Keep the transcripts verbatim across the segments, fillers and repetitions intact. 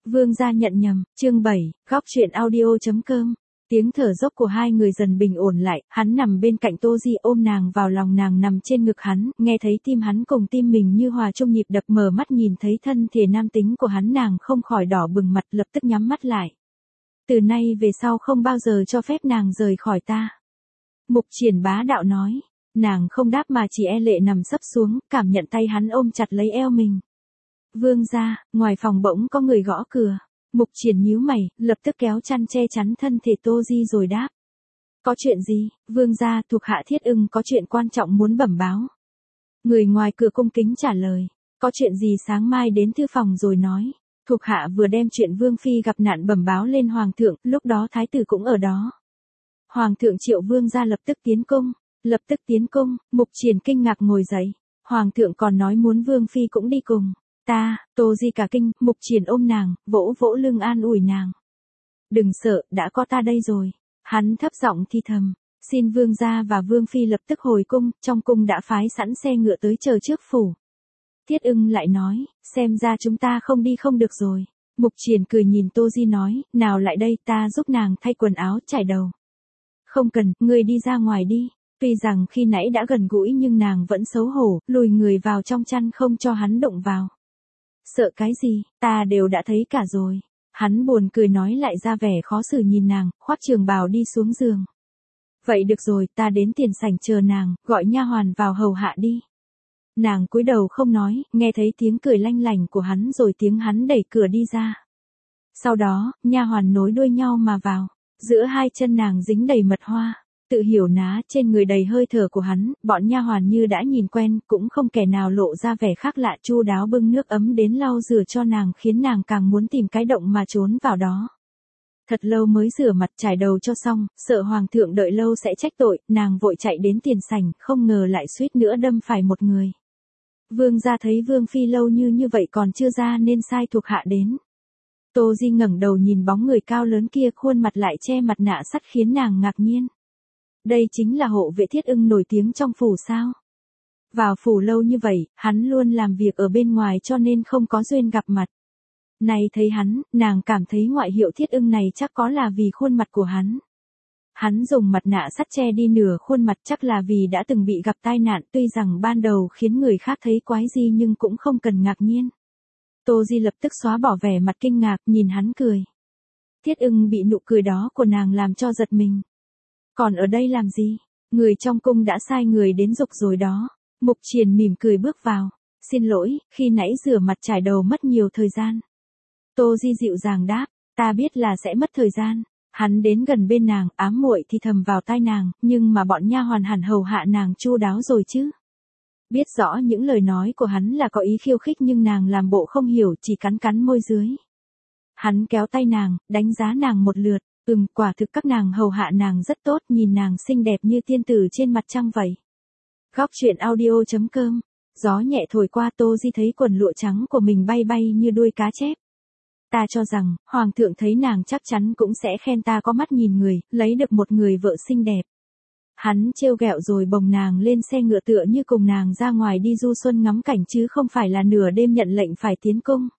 Vương gia nhận nhầm, chương bảy, góc chuyện audio.com. Tiếng thở dốc của hai người dần bình ổn lại, hắn nằm bên cạnh Tô Di ôm nàng vào lòng, nàng nằm trên ngực hắn, nghe thấy tim hắn cùng tim mình như hòa chung nhịp đập, mở mắt nhìn thấy thân thể nam tính của hắn, nàng không khỏi đỏ bừng mặt, lập tức nhắm mắt lại. Từ nay về sau không bao giờ cho phép nàng rời khỏi ta. Mục Triển bá đạo nói, nàng không đáp mà chỉ e lệ nằm sấp xuống, cảm nhận tay hắn ôm chặt lấy eo mình. Vương gia, ngoài phòng bỗng có người gõ cửa. Mục Triển nhíu mày, lập tức kéo chăn che chắn thân thể Tô Di rồi đáp. Có chuyện gì? Vương gia, thuộc hạ Thiết Ưng có chuyện quan trọng muốn bẩm báo. Người ngoài cửa cung kính trả lời. Có chuyện gì sáng mai đến thư phòng rồi nói. Thuộc hạ vừa đem chuyện Vương Phi gặp nạn bẩm báo lên Hoàng thượng, lúc đó Thái tử cũng ở đó. Hoàng thượng triệu Vương gia lập tức tiến cung. Lập tức tiến cung, Mục Triển kinh ngạc ngồi dậy. Hoàng thượng còn nói muốn Vương Phi cũng đi cùng. Ta, Tô Di cả kinh, Mục Triển ôm nàng, vỗ vỗ lưng an ủi nàng. Đừng sợ, đã có ta đây rồi. Hắn thấp giọng thi thầm, xin Vương gia và Vương Phi lập tức hồi cung, trong cung đã phái sẵn xe ngựa tới chờ trước phủ. Thiết Ưng lại nói, xem ra chúng ta không đi không được rồi. Mục Triển cười nhìn Tô Di nói, nào lại đây, ta giúp nàng thay quần áo, trải đầu. Không cần, ngươi đi ra ngoài đi. Tuy rằng khi nãy đã gần gũi nhưng nàng vẫn xấu hổ, lùi người vào trong chăn không cho hắn động vào. Sợ cái gì, ta đều đã thấy cả rồi. Hắn buồn cười nói lại ra vẻ khó xử nhìn nàng, khoác trường bào đi xuống giường. Vậy được rồi, ta đến tiền sảnh chờ nàng, gọi nha hoàn vào hầu hạ đi. Nàng cúi đầu không nói, nghe thấy tiếng cười lanh lảnh của hắn rồi tiếng hắn đẩy cửa đi ra. Sau đó, nha hoàn nối đuôi nhau mà vào. Giữa hai chân nàng dính đầy mật hoa. Tự hiểu ná trên người đầy hơi thở của hắn, bọn nha hoàn như đã nhìn quen, cũng không kẻ nào lộ ra vẻ khác lạ, chu đáo bưng nước ấm đến lau rửa cho nàng, khiến nàng càng muốn tìm cái động mà trốn vào đó. Thật lâu mới rửa mặt trải đầu cho xong, sợ hoàng thượng đợi lâu sẽ trách tội, nàng vội chạy đến tiền sảnh, không ngờ lại suýt nữa đâm phải một người. Vương gia thấy Vương Phi lâu như như vậy còn chưa ra nên sai thuộc hạ đến. Tô Di ngẩng đầu nhìn bóng người cao lớn kia, khuôn mặt lại che mặt nạ sắt khiến nàng ngạc nhiên. Đây chính là hộ vệ Thiết Ưng nổi tiếng trong phủ sao? Vào phủ lâu như vậy, hắn luôn làm việc ở bên ngoài cho nên không có duyên gặp mặt. Này thấy hắn, nàng cảm thấy ngoại hiệu Thiết Ưng này chắc có là vì khuôn mặt của hắn. Hắn dùng mặt nạ sắt che đi nửa khuôn mặt, chắc là vì đã từng bị gặp tai nạn, tuy rằng ban đầu khiến người khác thấy quái dị nhưng cũng không cần ngạc nhiên. Tô Di lập tức xóa bỏ vẻ mặt kinh ngạc, nhìn hắn cười. Thiết Ưng bị nụ cười đó của nàng làm cho giật mình. Còn ở đây làm gì? Người trong cung đã sai người đến giục rồi đó. Mục Triển mỉm cười bước vào. Xin lỗi, khi nãy rửa mặt trải đầu mất nhiều thời gian. Tô Di dịu dàng đáp, ta biết là sẽ mất thời gian. Hắn đến gần bên nàng, ám muội thì thầm vào tai nàng, nhưng mà bọn nha hoàn hẳn hầu hạ nàng chu đáo rồi chứ. Biết rõ những lời nói của hắn là có ý khiêu khích nhưng nàng làm bộ không hiểu, chỉ cắn cắn môi dưới. Hắn kéo tay nàng, đánh giá nàng một lượt. Ừm, quả thực các nàng hầu hạ nàng rất tốt, nhìn nàng xinh đẹp như tiên tử trên mặt trăng vậy. Góc chuyện audio.com. Gió nhẹ thổi qua, Tô Di thấy quần lụa trắng của mình bay bay như đuôi cá chép. Ta cho rằng, hoàng thượng thấy nàng chắc chắn cũng sẽ khen ta có mắt nhìn người, lấy được một người vợ xinh đẹp. Hắn trêu ghẹo rồi bồng nàng lên xe ngựa tựa như cùng nàng ra ngoài đi du xuân ngắm cảnh chứ không phải là nửa đêm nhận lệnh phải tiến cung.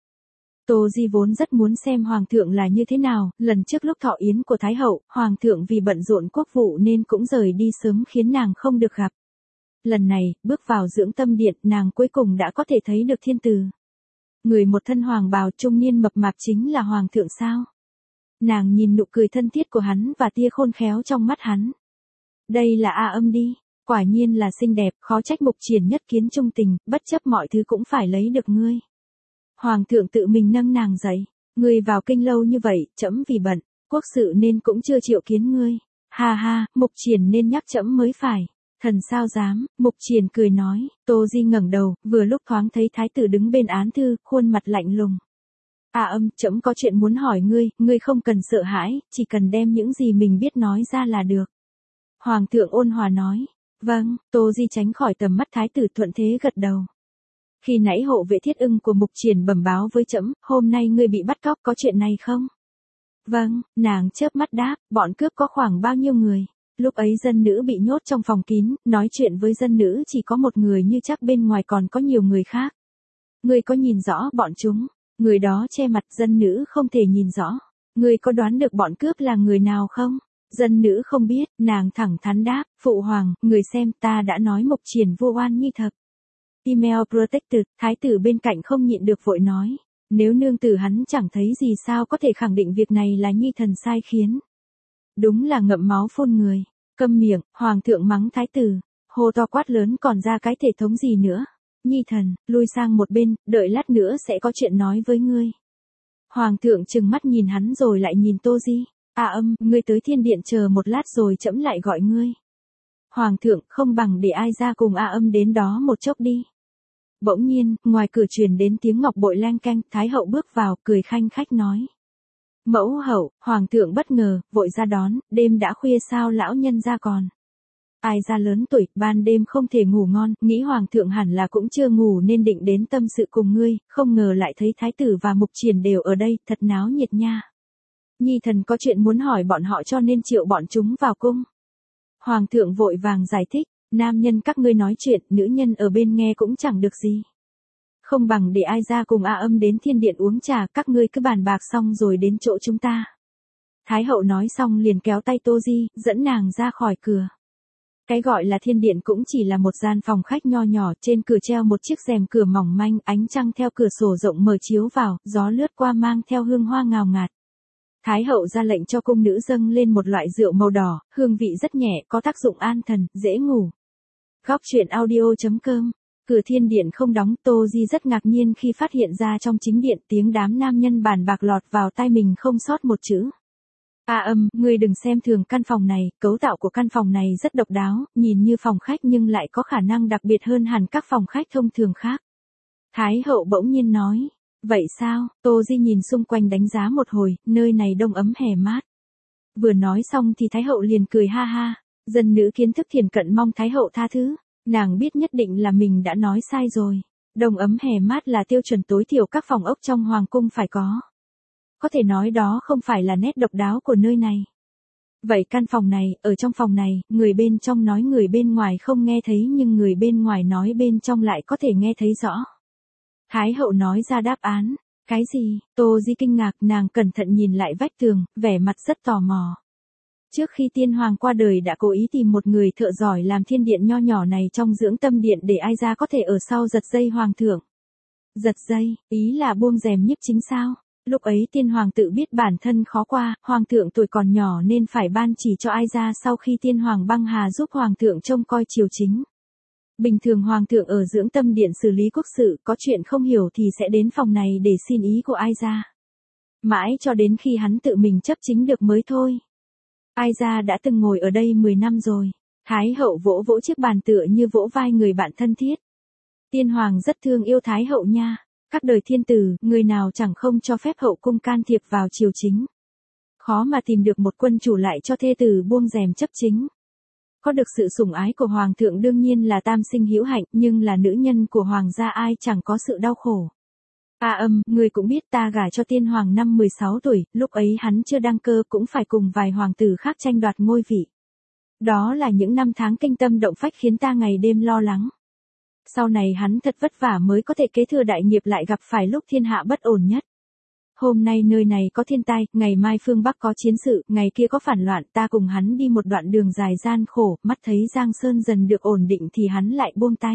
Tô Di vốn rất muốn xem hoàng thượng là như thế nào, lần trước lúc thọ yến của Thái hậu, hoàng thượng vì bận rộn quốc vụ nên cũng rời đi sớm khiến nàng không được gặp. Lần này, bước vào dưỡng tâm điện, nàng cuối cùng đã có thể thấy được thiên tử. Người một thân hoàng bào trung niên mập mạp chính là hoàng thượng sao? Nàng nhìn nụ cười thân thiết của hắn và tia khôn khéo trong mắt hắn. Đây là A Âm đi, quả nhiên là xinh đẹp, khó trách Mục Triển nhất kiến trung tình, bất chấp mọi thứ cũng phải lấy được ngươi. Hoàng thượng tự mình nâng nàng dậy, ngươi vào kinh lâu như vậy, trẫm vì bận, quốc sự nên cũng chưa triệu kiến ngươi. Ha ha, Mục Triển nên nhắc trẫm mới phải. Thần sao dám, Mục Triển cười nói. Tô Di ngẩng đầu, vừa lúc thoáng thấy thái tử đứng bên án thư, khuôn mặt lạnh lùng. A Âm, trẫm có chuyện muốn hỏi ngươi, ngươi không cần sợ hãi, chỉ cần đem những gì mình biết nói ra là được. Hoàng thượng ôn hòa nói. Vâng, Tô Di tránh khỏi tầm mắt thái tử, thuận thế gật đầu. Khi nãy hộ vệ Thiết Ưng của Mục Triển bẩm báo với trẫm, hôm nay ngươi bị bắt cóc, có chuyện này không? Vâng, nàng chớp mắt đáp, bọn cướp có khoảng bao nhiêu người? Lúc ấy dân nữ bị nhốt trong phòng kín, nói chuyện với dân nữ chỉ có một người, như chắc bên ngoài còn có nhiều người khác. Ngươi có nhìn rõ bọn chúng? Người đó che mặt, dân nữ không thể nhìn rõ. Ngươi có đoán được bọn cướp là người nào không? Dân nữ không biết, nàng thẳng thắn đáp, phụ hoàng, người xem ta đã nói Mục Triển vô oan nhi thập. Email protected, thái tử bên cạnh không nhịn được vội nói. Nếu nương tử hắn chẳng thấy gì sao có thể khẳng định việc này là nhi thần sai khiến. Đúng là ngậm máu phun người. Câm miệng, hoàng thượng mắng thái tử. Hô to quát lớn còn ra cái thể thống gì nữa. Nhi thần, lui sang một bên, đợi lát nữa sẽ có chuyện nói với ngươi. Hoàng thượng trừng mắt nhìn hắn rồi lại nhìn Tô Di. A Âm, ngươi tới thiên điện chờ một lát rồi trẫm lại gọi ngươi. Hoàng thượng, không bằng để ai ra cùng A Âm đến đó một chốc đi. Bỗng nhiên, ngoài cửa truyền đến tiếng ngọc bội leng keng, Thái hậu bước vào, cười khanh khách nói. Mẫu hậu, hoàng thượng bất ngờ, vội ra đón, đêm đã khuya sao lão nhân ra còn. Ai ra lớn tuổi, ban đêm không thể ngủ ngon, nghĩ hoàng thượng hẳn là cũng chưa ngủ nên định đến tâm sự cùng ngươi, không ngờ lại thấy thái tử và Mục Triển đều ở đây, thật náo nhiệt nha. Nhi thần có chuyện muốn hỏi bọn họ cho nên triệu bọn chúng vào cung. Hoàng thượng vội vàng giải thích, nam nhân các ngươi nói chuyện, nữ nhân ở bên nghe cũng chẳng được gì. Không bằng để ai ra cùng A Âm đến thiên điện uống trà, các ngươi cứ bàn bạc xong rồi đến chỗ chúng ta. Thái hậu nói xong liền kéo tay Tô Di, dẫn nàng ra khỏi cửa. Cái gọi là thiên điện cũng chỉ là một gian phòng khách nho nhỏ, trên cửa treo một chiếc rèm cửa mỏng manh, ánh trăng theo cửa sổ rộng mở chiếu vào, gió lướt qua mang theo hương hoa ngào ngạt. Thái hậu ra lệnh cho cung nữ dâng lên một loại rượu màu đỏ, hương vị rất nhẹ, có tác dụng an thần, dễ ngủ. Góc truyện audio chấm com. Cửa thiên điện không đóng, Tô Di rất ngạc nhiên khi phát hiện ra trong chính điện tiếng đám nam nhân bàn bạc lọt vào tai mình không sót một chữ. A Âm, ngươi đừng xem thường căn phòng này, cấu tạo của căn phòng này rất độc đáo, nhìn như phòng khách nhưng lại có khả năng đặc biệt hơn hẳn các phòng khách thông thường khác. Thái hậu bỗng nhiên nói, vậy sao? Tô Di nhìn xung quanh đánh giá một hồi, nơi này đông ấm hè mát. Vừa nói xong thì Thái hậu liền cười ha ha, dân nữ kiến thức thiền cận mong Thái hậu tha thứ, nàng biết nhất định là mình đã nói sai rồi. Đông ấm hè mát là tiêu chuẩn tối thiểu các phòng ốc trong hoàng cung phải có. Có thể nói đó không phải là nét độc đáo của nơi này. Vậy căn phòng này, ở trong phòng này, người bên trong nói người bên ngoài không nghe thấy nhưng người bên ngoài nói bên trong lại có thể nghe thấy rõ. Thái hậu nói ra đáp án. Cái gì? Tô Di kinh ngạc, nàng cẩn thận nhìn lại vách tường, vẻ mặt rất tò mò. Trước khi tiên hoàng qua đời đã cố ý tìm một người thợ giỏi làm thiên điện nho nhỏ này trong dưỡng tâm điện để ai ra có thể ở sau giật dây hoàng thượng. Giật dây, ý là buông rèm nhiếp chính sao? Lúc ấy tiên hoàng tự biết bản thân khó qua, hoàng thượng tuổi còn nhỏ nên phải ban chỉ cho ai ra sau khi tiên hoàng băng hà giúp hoàng thượng trông coi triều chính. Bình thường hoàng thượng ở dưỡng tâm điện xử lý quốc sự, có chuyện không hiểu thì sẽ đến phòng này để xin ý của ai ra. Mãi cho đến khi hắn tự mình chấp chính được mới thôi. Ai ra đã từng ngồi ở đây mười năm rồi. Thái hậu vỗ vỗ chiếc bàn tựa như vỗ vai người bạn thân thiết. Tiên hoàng rất thương yêu Thái hậu nha. Các đời thiên tử, người nào chẳng không cho phép hậu cung can thiệp vào triều chính. Khó mà tìm được một quân chủ lại cho thê tử buông rèm chấp chính. Có được sự sủng ái của hoàng thượng đương nhiên là tam sinh hữu hạnh, nhưng là nữ nhân của hoàng gia ai chẳng có sự đau khổ. A Âm, người cũng biết ta gả cho tiên hoàng năm mười sáu tuổi, lúc ấy hắn chưa đăng cơ cũng phải cùng vài hoàng tử khác tranh đoạt ngôi vị. Đó là những năm tháng kinh tâm động phách khiến ta ngày đêm lo lắng. Sau này hắn thật vất vả mới có thể kế thừa đại nghiệp lại gặp phải lúc thiên hạ bất ổn nhất. Hôm nay nơi này có thiên tai, ngày mai phương Bắc có chiến sự, ngày kia có phản loạn, ta cùng hắn đi một đoạn đường dài gian khổ, mắt thấy Giang Sơn dần được ổn định thì hắn lại buông tay.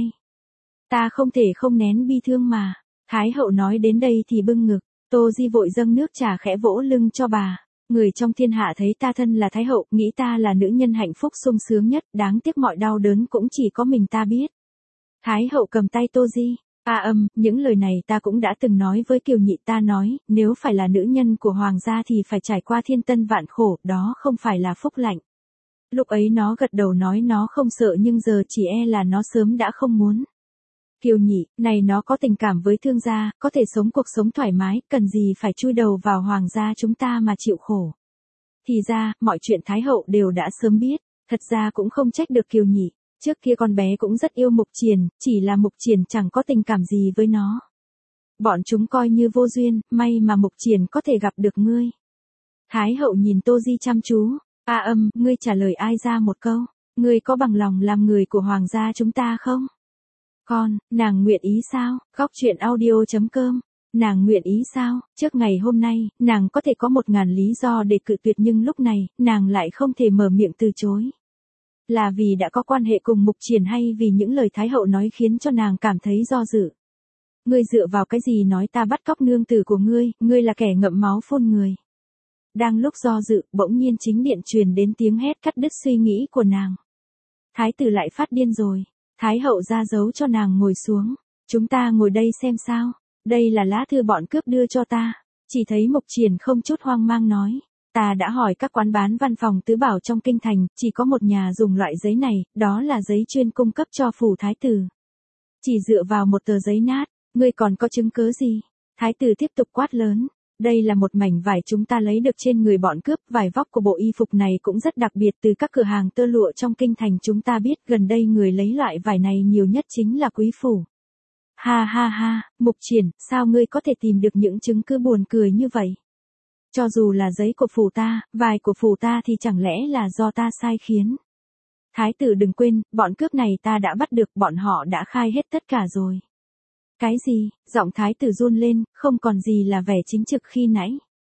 Ta không thể không nén bi thương mà. Thái hậu nói đến đây thì bưng ngực, Tô Di vội dâng nước trà khẽ vỗ lưng cho bà. Người trong thiên hạ thấy ta thân là Thái hậu, nghĩ ta là nữ nhân hạnh phúc sung sướng nhất, đáng tiếc mọi đau đớn cũng chỉ có mình ta biết. Thái hậu cầm tay Tô Di. A Âm, những lời này ta cũng đã từng nói với Kiều Nhị, ta nói, nếu phải là nữ nhân của hoàng gia thì phải trải qua thiên tân vạn khổ, đó không phải là phúc lạnh. Lúc ấy nó gật đầu nói nó không sợ nhưng giờ chỉ e là nó sớm đã không muốn. Kiều Nhị, này nó có tình cảm với thương gia, có thể sống cuộc sống thoải mái, cần gì phải chui đầu vào hoàng gia chúng ta mà chịu khổ. Thì ra, mọi chuyện Thái hậu đều đã sớm biết, thật ra cũng không trách được Kiều Nhị. Trước kia con bé cũng rất yêu Mục Triển, chỉ là Mục Triển chẳng có tình cảm gì với nó. Bọn chúng coi như vô duyên, may mà Mục Triển có thể gặp được ngươi. Thái hậu nhìn Tô Di chăm chú. A Âm, ngươi trả lời ai ra một câu. Ngươi có bằng lòng làm người của hoàng gia chúng ta không? Con, nàng nguyện ý sao? Góc truyện audio chấm com Nàng nguyện ý sao? Trước ngày hôm nay, nàng có thể có một ngàn lý do để cự tuyệt nhưng lúc này, nàng lại không thể mở miệng từ chối. Là vì đã có quan hệ cùng Mục Triển hay vì những lời Thái hậu nói khiến cho nàng cảm thấy do dự? Ngươi dựa vào cái gì nói ta bắt cóc nương tử của ngươi, ngươi là kẻ ngậm máu phun người. Đang lúc do dự, bỗng nhiên chính điện truyền đến tiếng hét cắt đứt suy nghĩ của nàng. Thái tử lại phát điên rồi. Thái hậu ra dấu cho nàng ngồi xuống. Chúng ta ngồi đây xem sao. Đây là lá thư bọn cướp đưa cho ta. Chỉ thấy Mục Triển không chút hoang mang nói. Ta đã hỏi các quán bán văn phòng tứ bảo trong kinh thành, chỉ có một nhà dùng loại giấy này, đó là giấy chuyên cung cấp cho phủ thái tử. Chỉ dựa vào một tờ giấy nát, ngươi còn có chứng cứ gì? Thái tử tiếp tục quát lớn. Đây là một mảnh vải chúng ta lấy được trên người bọn cướp, vải vóc của bộ y phục này cũng rất đặc biệt từ các cửa hàng tơ lụa trong kinh thành chúng ta biết gần đây người lấy loại vải này nhiều nhất chính là quý phủ. Ha ha ha, Mục Triển, sao ngươi có thể tìm được những chứng cứ buồn cười như vậy? Cho dù là giấy của phủ ta, vải của phủ ta thì chẳng lẽ là do ta sai khiến? Thái tử đừng quên, bọn cướp này ta đã bắt được, bọn họ đã khai hết tất cả rồi. Cái gì? Giọng thái tử run lên, không còn gì là vẻ chính trực khi nãy.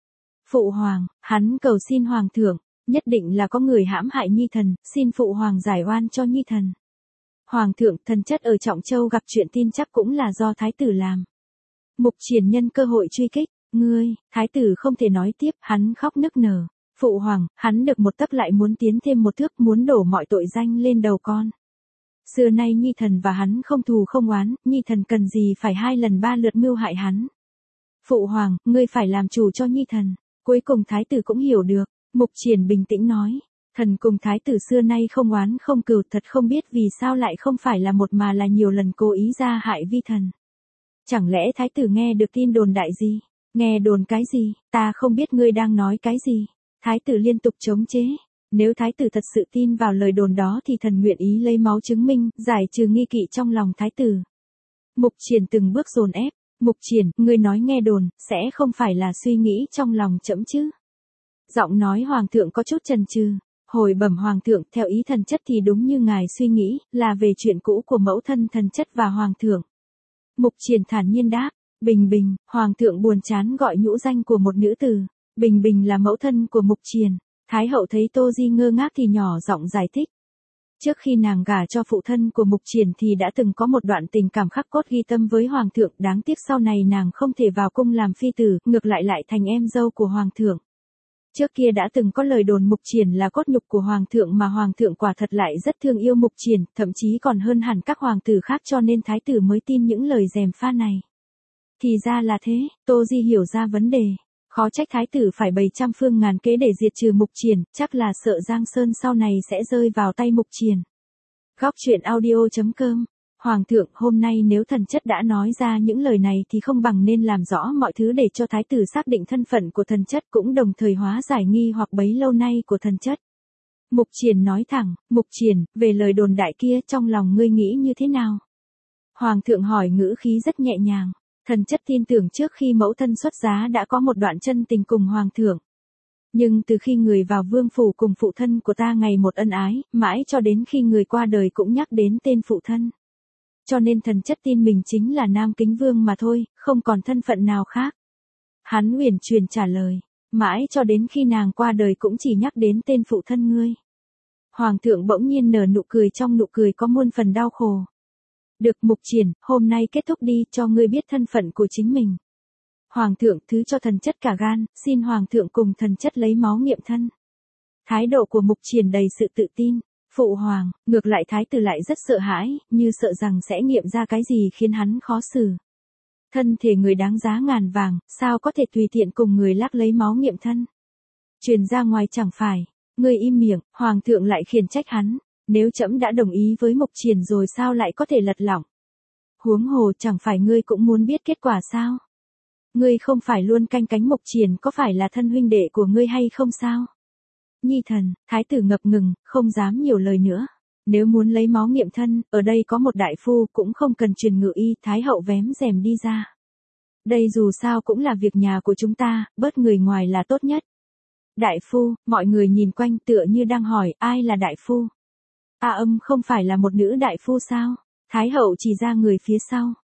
Phụ hoàng, hắn cầu xin hoàng thượng, nhất định là có người hãm hại nhi thần, xin phụ hoàng giải oan cho nhi thần. Hoàng thượng, thần chất ở Trọng Châu gặp chuyện tin chắc cũng là do thái tử làm. Mục Triển nhân cơ hội truy kích, ngươi, thái tử không thể nói tiếp, hắn khóc nức nở. Phụ hoàng, hắn được một tấc lại muốn tiến thêm một thước, muốn đổ mọi tội danh lên đầu con. Xưa nay nhi thần và hắn không thù không oán, nhi thần cần gì phải hai lần ba lượt mưu hại hắn. Phụ hoàng, ngươi phải làm chủ cho nhi thần. Cuối cùng thái tử cũng hiểu được. Mục Triển bình tĩnh nói. Thần cùng thái tử xưa nay không oán không cừu, thật không biết vì sao lại không phải là một mà là nhiều lần cố ý ra hại vi thần. Chẳng lẽ thái tử nghe được tin đồn đại gì? Nghe đồn cái gì? Ta không biết ngươi đang nói cái gì. Thái tử liên tục chống chế. Nếu thái tử thật sự tin vào lời đồn đó thì thần nguyện ý lấy máu chứng minh, giải trừ nghi kỵ trong lòng thái tử. Mục Triển từng bước dồn ép. Mục Triển, ngươi nói nghe đồn, sẽ không phải là suy nghĩ trong lòng trẫm chứ? Giọng nói hoàng thượng có chút chần chừ. Hồi bẩm hoàng thượng, theo ý thần chất thì đúng như ngài suy nghĩ, là về chuyện cũ của mẫu thân thần chất và hoàng thượng. Mục Triển thản nhiên đáp. Bình Bình, hoàng thượng buồn chán gọi nhũ danh của một nữ tử. Bình Bình là mẫu thân của Mục Triển. Thái hậu thấy Tô Di ngơ ngác thì nhỏ giọng giải thích. Trước khi nàng gả cho phụ thân của Mục Triển thì đã từng có một đoạn tình cảm khắc cốt ghi tâm với hoàng thượng, đáng tiếc sau này nàng không thể vào cung làm phi tử, ngược lại lại thành em dâu của hoàng thượng. Trước kia đã từng có lời đồn Mục Triển là cốt nhục của hoàng thượng mà hoàng thượng quả thật lại rất thương yêu Mục Triển, thậm chí còn hơn hẳn các hoàng tử khác cho nên thái tử mới tin những lời gièm pha này. Thì ra là thế, Tô Di hiểu ra vấn đề. Khó trách thái tử phải bày trăm phương ngàn kế để diệt trừ Mục Triển, chắc là sợ Giang Sơn sau này sẽ rơi vào tay Mục Triển. Góc truyện audio chấm com. Hoàng thượng, hôm nay nếu thần chất đã nói ra những lời này thì không bằng nên làm rõ mọi thứ để cho thái tử xác định thân phận của thần chất cũng đồng thời hóa giải nghi hoặc bấy lâu nay của thần chất. Mục Triển nói thẳng, Mục Triển, về lời đồn đại kia trong lòng ngươi nghĩ như thế nào? Hoàng thượng hỏi ngữ khí rất nhẹ nhàng. Thần chất tin tưởng trước khi mẫu thân xuất giá đã có một đoạn chân tình cùng hoàng thượng. Nhưng từ khi người vào vương phủ cùng phụ thân của ta ngày một ân ái, mãi cho đến khi người qua đời cũng nhắc đến tên phụ thân. Cho nên thần chất tin mình chính là Nam Kính Vương mà thôi, không còn thân phận nào khác. Hắn uyển chuyển trả lời, mãi cho đến khi nàng qua đời cũng chỉ nhắc đến tên phụ thân ngươi. Hoàng thượng bỗng nhiên nở nụ cười, trong nụ cười có muôn phần đau khổ. Được Mục Triển, hôm nay kết thúc đi, cho ngươi biết thân phận của chính mình. Hoàng thượng thứ cho thần chất cả gan, xin hoàng thượng cùng thần chất lấy máu nghiệm thân. Thái độ của Mục Triển đầy sự tự tin. Phụ hoàng, ngược lại thái tử lại rất sợ hãi, như sợ rằng sẽ nghiệm ra cái gì khiến hắn khó xử. Thân thể người đáng giá ngàn vàng, sao có thể tùy tiện cùng người lác lấy máu nghiệm thân. Truyền ra ngoài chẳng phải, ngươi im miệng, hoàng thượng lại khiển trách hắn. Nếu trẫm đã đồng ý với Mục Triển rồi sao lại có thể lật lọng? Huống hồ chẳng phải ngươi cũng muốn biết kết quả sao? Ngươi không phải luôn canh cánh Mục Triển có phải là thân huynh đệ của ngươi hay không sao? Nhi thần, thái tử ngập ngừng, không dám nhiều lời nữa. Nếu muốn lấy máu nghiệm thân, ở đây có một đại phu cũng không cần truyền ngự y, thái hậu vén rèm đi ra. Đây dù sao cũng là việc nhà của chúng ta, bớt người ngoài là tốt nhất. Đại phu, mọi người nhìn quanh tựa như đang hỏi ai là đại phu. A Âm không phải là một nữ đại phu sao? Thái hậu chỉ ra người phía sau.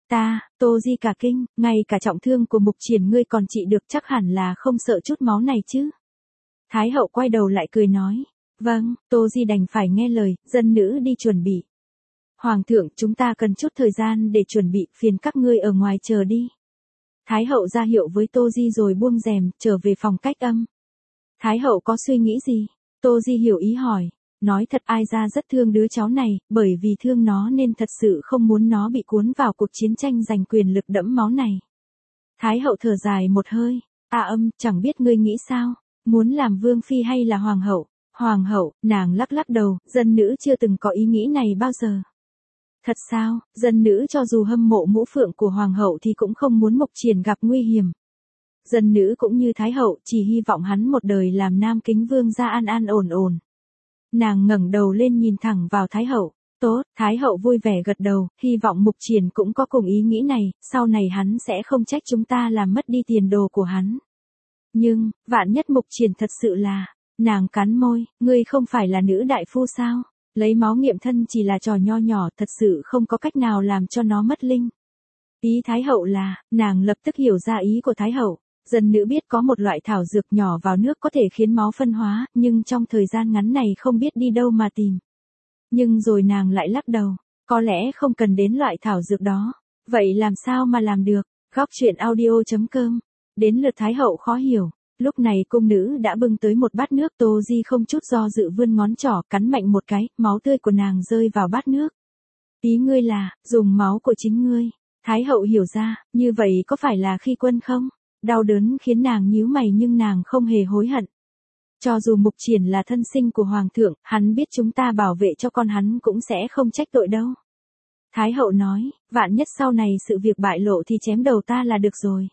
Ta, Tô Di cả kinh, ngay cả trọng thương của Mục Triển ngươi còn trị được, chắc hẳn là không sợ chút máu này chứ. Thái hậu quay đầu lại cười nói, vâng, Tô Di đành phải nghe lời, dân nữ đi chuẩn bị. Hoàng thượng, chúng ta cần chút thời gian để chuẩn bị, phiền các ngươi ở ngoài chờ đi. Thái hậu ra hiệu với Tô Di rồi buông rèm, trở về phòng cách âm. Thái hậu có suy nghĩ gì? Tô Di hiểu ý hỏi. Nói thật, ai ra rất thương đứa cháu này, bởi vì thương nó nên thật sự không muốn nó bị cuốn vào cuộc chiến tranh giành quyền lực đẫm máu này. Thái hậu thở dài một hơi. A Âm, chẳng biết ngươi nghĩ sao? Muốn làm vương phi hay là hoàng hậu? Hoàng hậu, nàng lắc lắc đầu, dân nữ chưa từng có ý nghĩ này bao giờ. Thật sao, dân nữ cho dù hâm mộ mũ phượng của hoàng hậu thì cũng không muốn Mục Triển gặp nguy hiểm. Dân nữ cũng như thái hậu, chỉ hy vọng hắn một đời làm nam kính vương gia an an ổn ổn. Nàng ngẩng đầu lên nhìn thẳng vào thái hậu. Tốt, thái hậu vui vẻ gật đầu, hy vọng Mục Triển cũng có cùng ý nghĩ này, sau này hắn sẽ không trách chúng ta làm mất đi tiền đồ của hắn. Nhưng, vạn nhất Mục Triển thật sự là, nàng cắn môi, ngươi không phải là nữ đại phu sao? Lấy máu nghiệm thân chỉ là trò nho nhỏ, thật sự không có cách nào làm cho nó mất linh. Ý thái hậu là, nàng lập tức hiểu ra ý của thái hậu. Dân nữ biết có một loại thảo dược nhỏ vào nước có thể khiến máu phân hóa, nhưng trong thời gian ngắn này không biết đi đâu mà tìm. Nhưng rồi nàng lại lắc đầu, có lẽ không cần đến loại thảo dược đó. Vậy làm sao mà làm được? Góc truyện audio chấm com. Đến lượt thái hậu khó hiểu. Lúc này cung nữ đã bưng tới một bát nước, Tô Di không chút do dự vươn ngón trỏ cắn mạnh một cái, máu tươi của nàng rơi vào bát nước. Ý ngươi là, dùng máu của chính ngươi. Thái hậu hiểu ra, như vậy có phải là khi quân không? Đau đớn khiến nàng nhíu mày nhưng nàng không hề hối hận. Cho dù Mục Triển là thân sinh của hoàng thượng, hắn biết chúng ta bảo vệ cho con hắn cũng sẽ không trách tội đâu. Thái hậu nói, vạn nhất sau này sự việc bại lộ thì chém đầu ta là được rồi.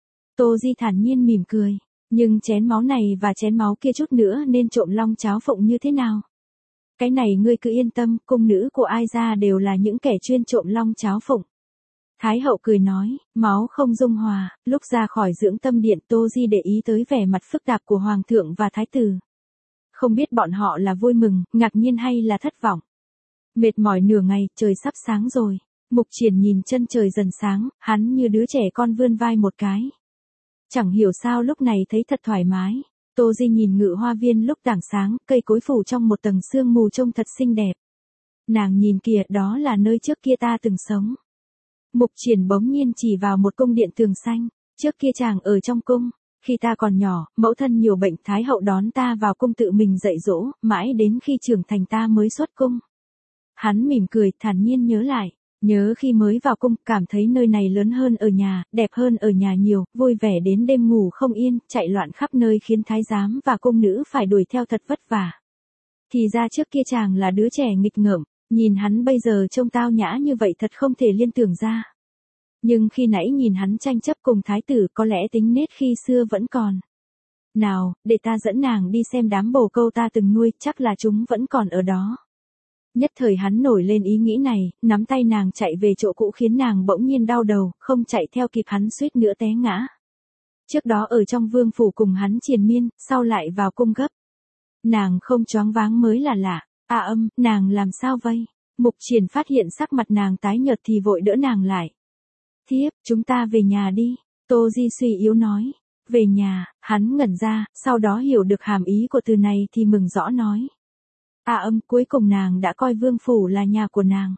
Tô Di thản nhiên mỉm cười, nhưng chén máu này và chén máu kia chút nữa nên trộm long cháo phụng như thế nào? Cái này ngươi cứ yên tâm, cung nữ của ai ra đều là những kẻ chuyên trộm long cháo phụng. Thái hậu cười nói, máu không dung hòa, lúc ra khỏi dưỡng tâm điện Tô Di để ý tới vẻ mặt phức tạp của hoàng thượng và thái tử. Không biết bọn họ là vui mừng, ngạc nhiên hay là thất vọng. Mệt mỏi nửa ngày, trời sắp sáng rồi. Mục Triển nhìn chân trời dần sáng, hắn như đứa trẻ con vươn vai một cái. Chẳng hiểu sao lúc này thấy thật thoải mái. Tô Di nhìn ngự hoa viên lúc tảng sáng, cây cối phủ trong một tầng sương mù trông thật xinh đẹp. Nàng nhìn kìa, đó là nơi trước kia ta từng sống. Mục Triển bỗng nhiên chỉ vào một cung điện tường xanh, trước kia chàng ở trong cung, khi ta còn nhỏ, mẫu thân nhiều bệnh, thái hậu đón ta vào cung tự mình dạy dỗ, mãi đến khi trưởng thành ta mới xuất cung. Hắn mỉm cười, thản nhiên nhớ lại, nhớ khi mới vào cung, cảm thấy nơi này lớn hơn ở nhà, đẹp hơn ở nhà nhiều, vui vẻ đến đêm ngủ không yên, chạy loạn khắp nơi khiến thái giám và cung nữ phải đuổi theo thật vất vả. Thì ra trước kia chàng là đứa trẻ nghịch ngợm. Nhìn hắn bây giờ trông tao nhã như vậy thật không thể liên tưởng ra. Nhưng khi nãy nhìn hắn tranh chấp cùng thái tử có lẽ tính nết khi xưa vẫn còn. Nào, để ta dẫn nàng đi xem đám bồ câu ta từng nuôi, chắc là chúng vẫn còn ở đó. Nhất thời hắn nổi lên ý nghĩ này, nắm tay nàng chạy về chỗ cũ khiến nàng bỗng nhiên đau đầu, không chạy theo kịp hắn suýt nữa té ngã. Trước đó ở trong vương phủ cùng hắn triền miên, sau lại vào cung gấp. Nàng không choáng váng mới là lạ. A Âm, nàng làm sao vậy? Mục Triển phát hiện sắc mặt nàng tái nhợt thì vội đỡ nàng lại. Thiếp, chúng ta về nhà đi. Tô Di suy yếu nói. Về nhà, hắn ngẩn ra, sau đó hiểu được hàm ý của từ này thì mừng rõ nói. A Âm, cuối cùng nàng đã coi vương phủ là nhà của nàng.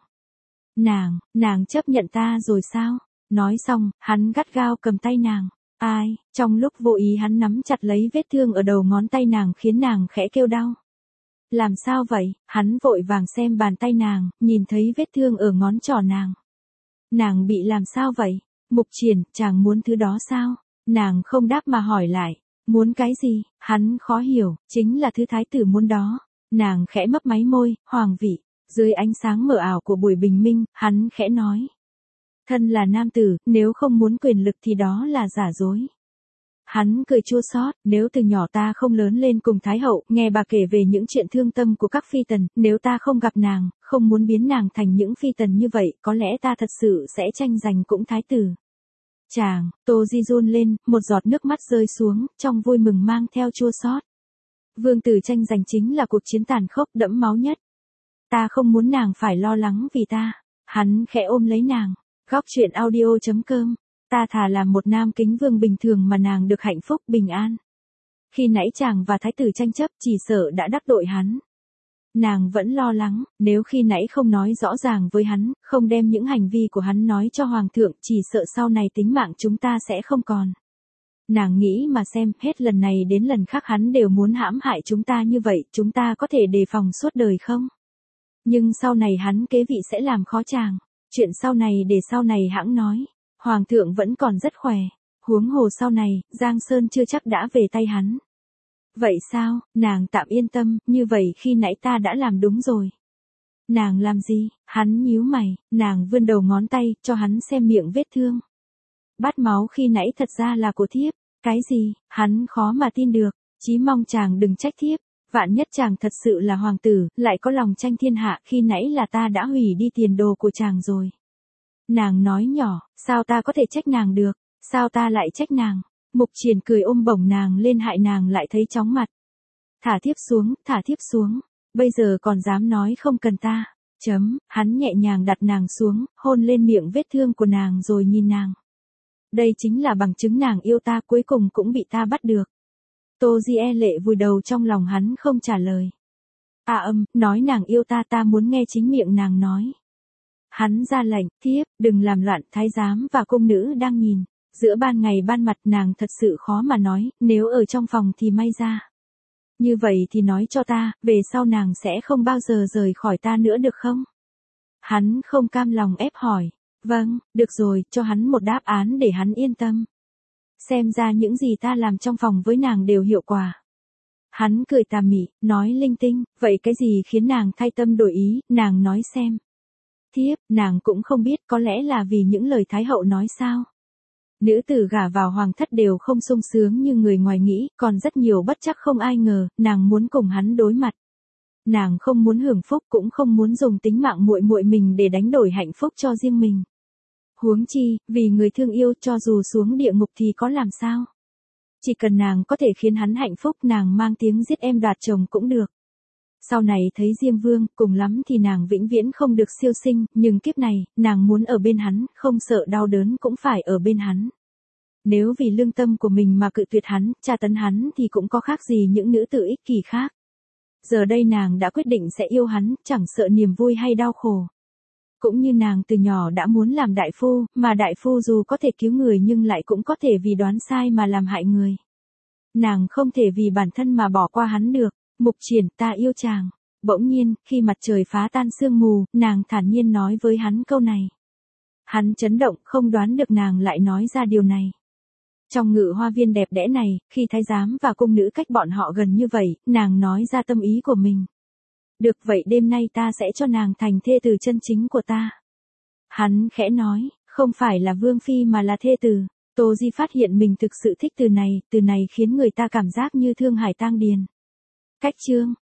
Nàng, nàng chấp nhận ta rồi sao? Nói xong, hắn gắt gao cầm tay nàng. Ai, trong lúc vô ý hắn nắm chặt lấy vết thương ở đầu ngón tay nàng khiến nàng khẽ kêu đau. Làm sao vậy? Hắn vội vàng xem bàn tay nàng, nhìn thấy vết thương ở ngón trỏ nàng. Nàng bị làm sao vậy? Mục Triển, chàng muốn thứ đó sao? Nàng không đáp mà hỏi lại. Muốn cái gì? Hắn khó hiểu, chính là thứ thái tử muốn đó. Nàng khẽ mấp máy môi, hoàng vị. Dưới ánh sáng mờ ảo của buổi bình minh, hắn khẽ nói. Thân là nam tử, nếu không muốn quyền lực thì đó là giả dối. Hắn cười chua xót, nếu từ nhỏ ta không lớn lên cùng Thái hậu, nghe bà kể về những chuyện thương tâm của các phi tần, nếu ta không gặp nàng, không muốn biến nàng thành những phi tần như vậy, có lẽ ta thật sự sẽ tranh giành cũng thái tử. Chàng, Tô Di run lên, một giọt nước mắt rơi xuống, trong vui mừng mang theo chua xót. Vương tử tranh giành chính là cuộc chiến tàn khốc đẫm máu nhất. Ta không muốn nàng phải lo lắng vì ta. Hắn khẽ ôm lấy nàng. Góc truyện audio chấm com. Ta thà làm một nam kính vương bình thường mà nàng được hạnh phúc bình an. Khi nãy chàng và thái tử tranh chấp chỉ sợ đã đắc tội hắn. Nàng vẫn lo lắng, nếu khi nãy không nói rõ ràng với hắn, không đem những hành vi của hắn nói cho hoàng thượng, chỉ sợ sau này tính mạng chúng ta sẽ không còn. Nàng nghĩ mà xem, hết lần này đến lần khác hắn đều muốn hãm hại chúng ta như vậy, chúng ta có thể đề phòng suốt đời không? Nhưng sau này hắn kế vị sẽ làm khó chàng. Chuyện sau này để sau này hãng nói. Hoàng thượng vẫn còn rất khỏe. Huống hồ sau này, Giang Sơn chưa chắc đã về tay hắn. Vậy sao, nàng tạm yên tâm, như vậy khi nãy ta đã làm đúng rồi. Nàng làm gì? Hắn nhíu mày, nàng vươn đầu ngón tay, cho hắn xem miệng vết thương. Bát máu khi nãy thật ra là của thiếp. Cái gì? Hắn khó mà tin được. Chí mong chàng đừng trách thiếp. Vạn nhất chàng thật sự là hoàng tử, lại có lòng tranh thiên hạ, khi nãy là ta đã hủy đi tiền đồ của chàng rồi. Nàng nói nhỏ, sao ta có thể trách nàng được, sao ta lại trách nàng. Mục Triển cười ôm bổng nàng lên, hại nàng lại thấy chóng mặt. Thả thiếp xuống, thả thiếp xuống, bây giờ còn dám nói không cần ta. Chấm, hắn nhẹ nhàng đặt nàng xuống, hôn lên miệng vết thương của nàng rồi nhìn nàng. Đây chính là bằng chứng nàng yêu ta, cuối cùng cũng bị ta bắt được. Tô Di e lệ vùi đầu trong lòng hắn không trả lời. À âm, nói nàng yêu ta, ta muốn nghe chính miệng nàng nói. Hắn ra lệnh, thiếp, đừng làm loạn, thái giám và cung nữ đang nhìn. Giữa ban ngày ban mặt nàng thật sự khó mà nói, nếu ở trong phòng thì may ra. Như vậy thì nói cho ta, về sau nàng sẽ không bao giờ rời khỏi ta nữa được không? Hắn không cam lòng ép hỏi. Vâng, được rồi, cho hắn một đáp án để hắn yên tâm. Xem ra những gì ta làm trong phòng với nàng đều hiệu quả. Hắn cười tà mị, nói linh tinh, vậy cái gì khiến nàng thay tâm đổi ý, nàng nói xem. Thiếp, nàng cũng không biết, có lẽ là vì những lời Thái hậu nói sao. Nữ tử gả vào hoàng thất đều không sung sướng như người ngoài nghĩ, còn rất nhiều bất trắc không ai ngờ, nàng muốn cùng hắn đối mặt. Nàng không muốn hưởng phúc, cũng không muốn dùng tính mạng muội muội mình để đánh đổi hạnh phúc cho riêng mình. Huống chi, vì người thương yêu, cho dù xuống địa ngục thì có làm sao. Chỉ cần nàng có thể khiến hắn hạnh phúc, nàng mang tiếng giết em đoạt chồng cũng được. Sau này thấy Diêm Vương, cùng lắm thì nàng vĩnh viễn không được siêu sinh, nhưng kiếp này, nàng muốn ở bên hắn, không sợ đau đớn cũng phải ở bên hắn. Nếu vì lương tâm của mình mà cự tuyệt hắn, tra tấn hắn thì cũng có khác gì những nữ tử ích kỷ khác. Giờ đây nàng đã quyết định sẽ yêu hắn, chẳng sợ niềm vui hay đau khổ. Cũng như nàng từ nhỏ đã muốn làm đại phu, mà đại phu dù có thể cứu người nhưng lại cũng có thể vì đoán sai mà làm hại người. Nàng không thể vì bản thân mà bỏ qua hắn được. Mục Triển, ta yêu chàng. Bỗng nhiên, khi mặt trời phá tan sương mù, nàng thản nhiên nói với hắn câu này. Hắn chấn động, không đoán được nàng lại nói ra điều này. Trong ngự hoa viên đẹp đẽ này, khi thái giám và cung nữ cách bọn họ gần như vậy, nàng nói ra tâm ý của mình. Được vậy, đêm nay ta sẽ cho nàng thành thê tử chân chính của ta. Hắn khẽ nói, không phải là vương phi mà là thê tử. Tô Di phát hiện mình thực sự thích từ này, từ này khiến người ta cảm giác như thương hải tang điền. Cách chương